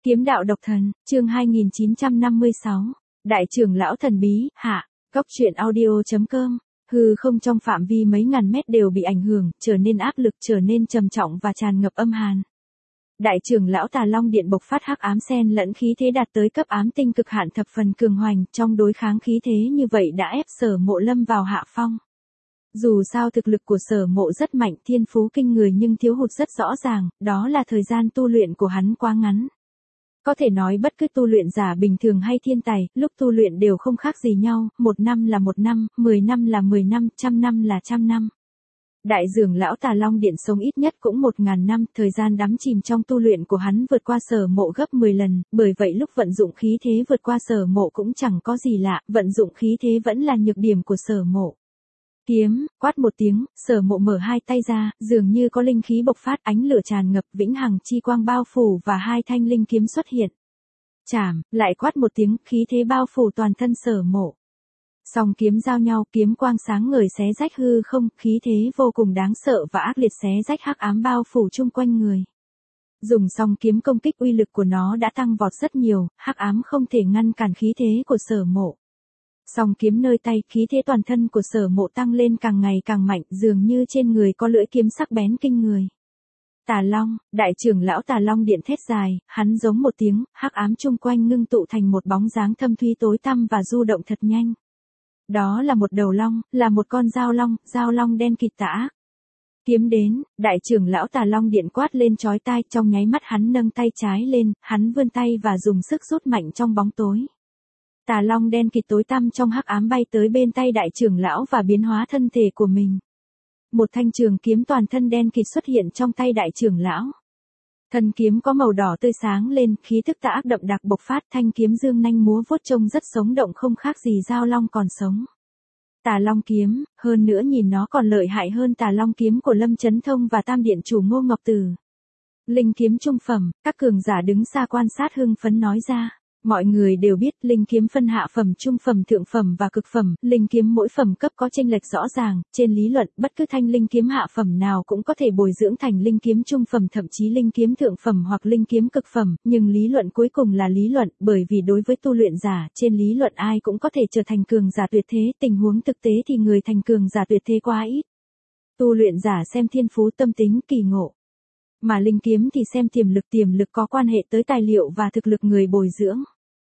Kiếm đạo độc thần, chương 2956. Đại trưởng lão thần bí, hạ. Góc truyện audio.com. Hư không trong phạm vi mấy ngàn mét đều bị ảnh hưởng, trở nên áp lực, trở nên trầm trọng và tràn ngập âm hàn. Đại trưởng lão Tà Long Điện bộc phát hắc ám xen lẫn khí thế đạt tới cấp ám tinh cực hạn thập phần cường hoành, trong đối kháng khí thế như vậy đã ép Sở Mộ lâm vào hạ phong. Dù sao thực lực của Sở Mộ rất mạnh, thiên phú kinh người nhưng thiếu hụt rất rõ ràng, đó là thời gian tu luyện của hắn quá ngắn. Có thể nói bất cứ tu luyện giả bình thường hay thiên tài, lúc tu luyện đều không khác gì nhau, 1 năm là 1 năm, 10 năm là 10 năm, 100 năm là 100 năm. Đại trưởng lão Tà Long Điện sống ít nhất cũng 1000 năm, thời gian đắm chìm trong tu luyện của hắn vượt qua Sở Mộ gấp 10 lần, bởi vậy lúc vận dụng khí thế vượt qua Sở Mộ cũng chẳng có gì lạ, vận dụng khí thế vẫn là nhược điểm của Sở Mộ. Kiếm, quát một tiếng, Sở Mộ mở hai tay ra, dường như có linh khí bộc phát, ánh lửa tràn ngập, vĩnh hằng chi quang bao phủ và hai thanh linh kiếm xuất hiện. Chảm, lại quát một tiếng, khí thế bao phủ toàn thân Sở Mộ. Song kiếm giao nhau, kiếm quang sáng ngời xé rách hư không, khí thế vô cùng đáng sợ và ác liệt xé rách hắc ám bao phủ chung quanh người. Dùng song kiếm công kích, uy lực của nó đã tăng vọt rất nhiều, hắc ám không thể ngăn cản khí thế của Sở Mộ. Song kiếm nơi tay, khí thế toàn thân của Sở Mộ tăng lên càng ngày càng mạnh, dường như trên người có lưỡi kiếm sắc bén kinh người. Tà Long, đại trưởng lão Tà Long Điện thét dài, hắn giống một tiếng, hắc ám chung quanh ngưng tụ thành một bóng dáng thâm thúy tối tăm và du động thật nhanh. Đó là một đầu long, là một con dao long đen kịt tà ác. Kiếm đến, đại trưởng lão Tà Long Điện quát lên chói tai, trong nháy mắt hắn nâng tay trái lên, hắn vươn tay và dùng sức rút mạnh trong bóng tối. Tà long đen kịt tối tăm trong hắc ám bay tới bên tay đại trưởng lão và biến hóa thân thể của mình. Một thanh trường kiếm toàn thân đen kịt xuất hiện trong tay đại trưởng lão. Thân kiếm có màu đỏ tươi sáng lên, khí tức tà ác đậm đặc bộc phát, thanh kiếm dương nanh múa vuốt trông rất sống động không khác gì dao long còn sống. Tà Long kiếm, hơn nữa nhìn nó còn lợi hại hơn Tà Long kiếm của Lâm Chấn Thông và Tam Điện chủ Ngô Ngọc Tử. Linh kiếm trung phẩm, các cường giả đứng xa quan sát hưng phấn nói ra. Mọi người đều biết linh kiếm phân hạ phẩm, trung phẩm, thượng phẩm và cực phẩm, linh kiếm mỗi phẩm cấp có chênh lệch rõ ràng, trên lý luận bất cứ thanh linh kiếm hạ phẩm nào cũng có thể bồi dưỡng thành linh kiếm trung phẩm, thậm chí linh kiếm thượng phẩm hoặc linh kiếm cực phẩm, nhưng lý luận cuối cùng là lý luận, bởi vì đối với tu luyện giả, trên lý luận ai cũng có thể trở thành cường giả tuyệt thế, tình huống thực tế thì người thành cường giả tuyệt thế quá ít. Tu luyện giả xem thiên phú, tâm tính, kỳ ngộ. Mà linh kiếm thì xem tiềm lực có quan hệ tới tài liệu và thực lực người bồi dưỡng.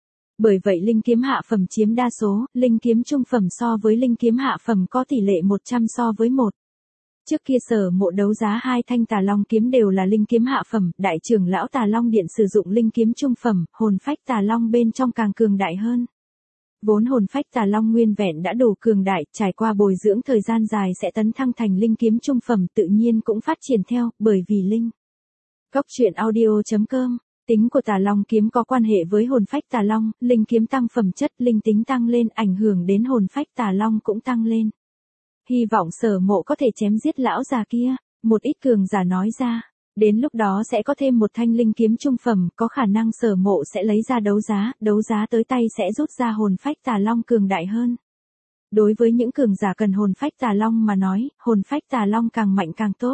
Bởi vậy linh kiếm hạ phẩm chiếm đa số, linh kiếm trung phẩm so với linh kiếm hạ phẩm có tỷ lệ 100 so với 1. Trước kia Sở Mộ đấu giá hai thanh Tà Long kiếm đều là linh kiếm hạ phẩm, đại trưởng lão Tà Long Điện sử dụng linh kiếm trung phẩm, hồn phách Tà Long bên trong càng cường đại hơn. Vốn hồn phách Tà Long nguyên vẹn đã đủ cường đại, trải qua bồi dưỡng thời gian dài sẽ tấn thăng thành linh kiếm trung phẩm, tự nhiên cũng phát triển theo, bởi vì linh. Góc truyện audio.com. Tính của Tà Long kiếm có quan hệ với hồn phách Tà Long, linh kiếm tăng phẩm chất, linh tính tăng lên, ảnh hưởng đến hồn phách Tà Long cũng tăng lên. Hy vọng Sở Mộ có thể chém giết lão già kia, một ít cường giả nói ra. Đến lúc đó sẽ có thêm một thanh linh kiếm trung phẩm, có khả năng Sở Mộ sẽ lấy ra đấu giá tới tay sẽ rút ra hồn phách Tà Long cường đại hơn. Đối với những cường giả cần hồn phách Tà Long mà nói, hồn phách Tà Long càng mạnh càng tốt.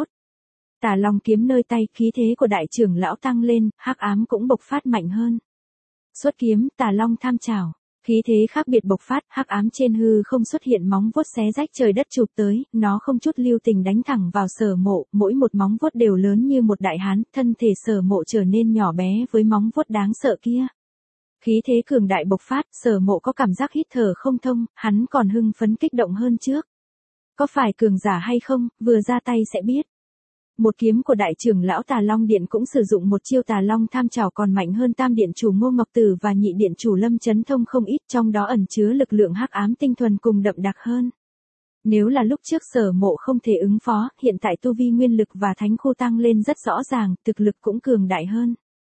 Tà Long kiếm nơi tay, khí thế của đại trưởng lão tăng lên, hắc ám cũng bộc phát mạnh hơn. Xuất kiếm, Tà Long tham chảo, khí thế khác biệt bộc phát, hắc ám trên hư không xuất hiện móng vuốt xé rách trời đất chụp tới, nó không chút lưu tình đánh thẳng vào Sở Mộ, mỗi một móng vuốt đều lớn như một đại hán, thân thể Sở Mộ trở nên nhỏ bé với móng vuốt đáng sợ kia. Khí thế cường đại bộc phát, Sở Mộ có cảm giác hít thở không thông, hắn còn hưng phấn kích động hơn trước. Có phải cường giả hay không, vừa ra tay sẽ biết. Một kiếm của đại trưởng lão Tà Long Điện cũng sử dụng một chiêu Tà Long tham chảo còn mạnh hơn Tam Điện chủ Ngô Ngọc Tử và Nhị Điện chủ Lâm Chấn Thông không ít, trong đó ẩn chứa lực lượng hắc ám tinh thuần cùng đậm đặc hơn. Nếu là lúc trước Sở Mộ không thể ứng phó, hiện tại tu vi nguyên lực và thánh khu tăng lên rất rõ ràng, thực lực cũng cường đại hơn.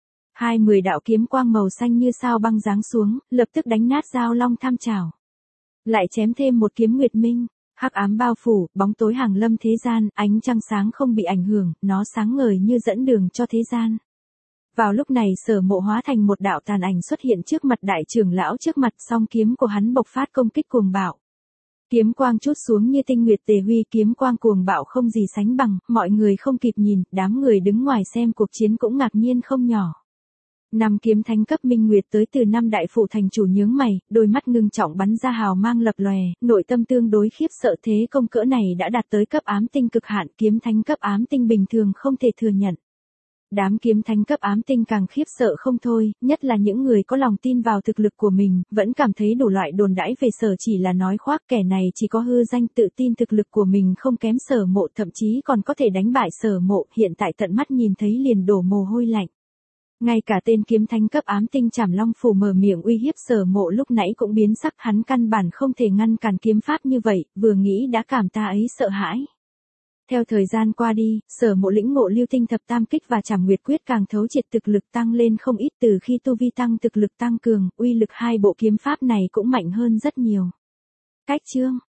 20 đạo kiếm quang màu xanh như sao băng giáng xuống, lập tức đánh nát dao long tham chảo. Lại chém thêm một kiếm nguyệt minh. Hắc ám bao phủ, bóng tối hàng lâm thế gian, ánh trăng sáng không bị ảnh hưởng, nó sáng ngời như dẫn đường cho thế gian. Vào lúc này Sở Mộ hóa thành một đạo tàn ảnh xuất hiện trước mặt đại trưởng lão trước mặt, song kiếm của hắn bộc phát công kích cuồng bạo. Kiếm quang trút xuống như tinh nguyệt tề huy, kiếm quang cuồng bạo không gì sánh bằng, mọi người không kịp nhìn, đám người đứng ngoài xem cuộc chiến cũng ngạc nhiên không nhỏ. Năm kiếm thánh cấp minh nguyệt tới từ năm đại phụ thành chủ nhướng mày, đôi mắt ngưng trọng bắn ra hào mang lập lòe, nội tâm tương đối khiếp sợ thế công cỡ này đã đạt tới cấp ám tinh cực hạn, kiếm thánh cấp ám tinh bình thường không thể thừa nhận. Đám kiếm thánh cấp ám tinh càng khiếp sợ không thôi, nhất là những người có lòng tin vào thực lực của mình, vẫn cảm thấy đủ loại đồn đãi về Sở Chỉ là nói khoác, kẻ này chỉ có hư danh tự tin thực lực của mình không kém Sở Mộ, thậm chí còn có thể đánh bại Sở Mộ, hiện tại tận mắt nhìn thấy liền đổ mồ hôi lạnh. Ngay cả tên kiếm thánh cấp ám tinh Trảm Long Phủ mở miệng uy hiếp Sở Mộ lúc nãy cũng biến sắc, hắn căn bản không thể ngăn cản kiếm pháp như vậy, vừa nghĩ đã cảm ta ấy sợ hãi. Theo thời gian qua đi, Sở Mộ lĩnh ngộ Lưu Tinh Thập Tam Kích và Trảm Nguyệt Quyết càng thấu triệt, thực lực tăng lên không ít, từ khi tu vi tăng thực lực tăng cường, uy lực hai bộ kiếm pháp này cũng mạnh hơn rất nhiều. Cách chương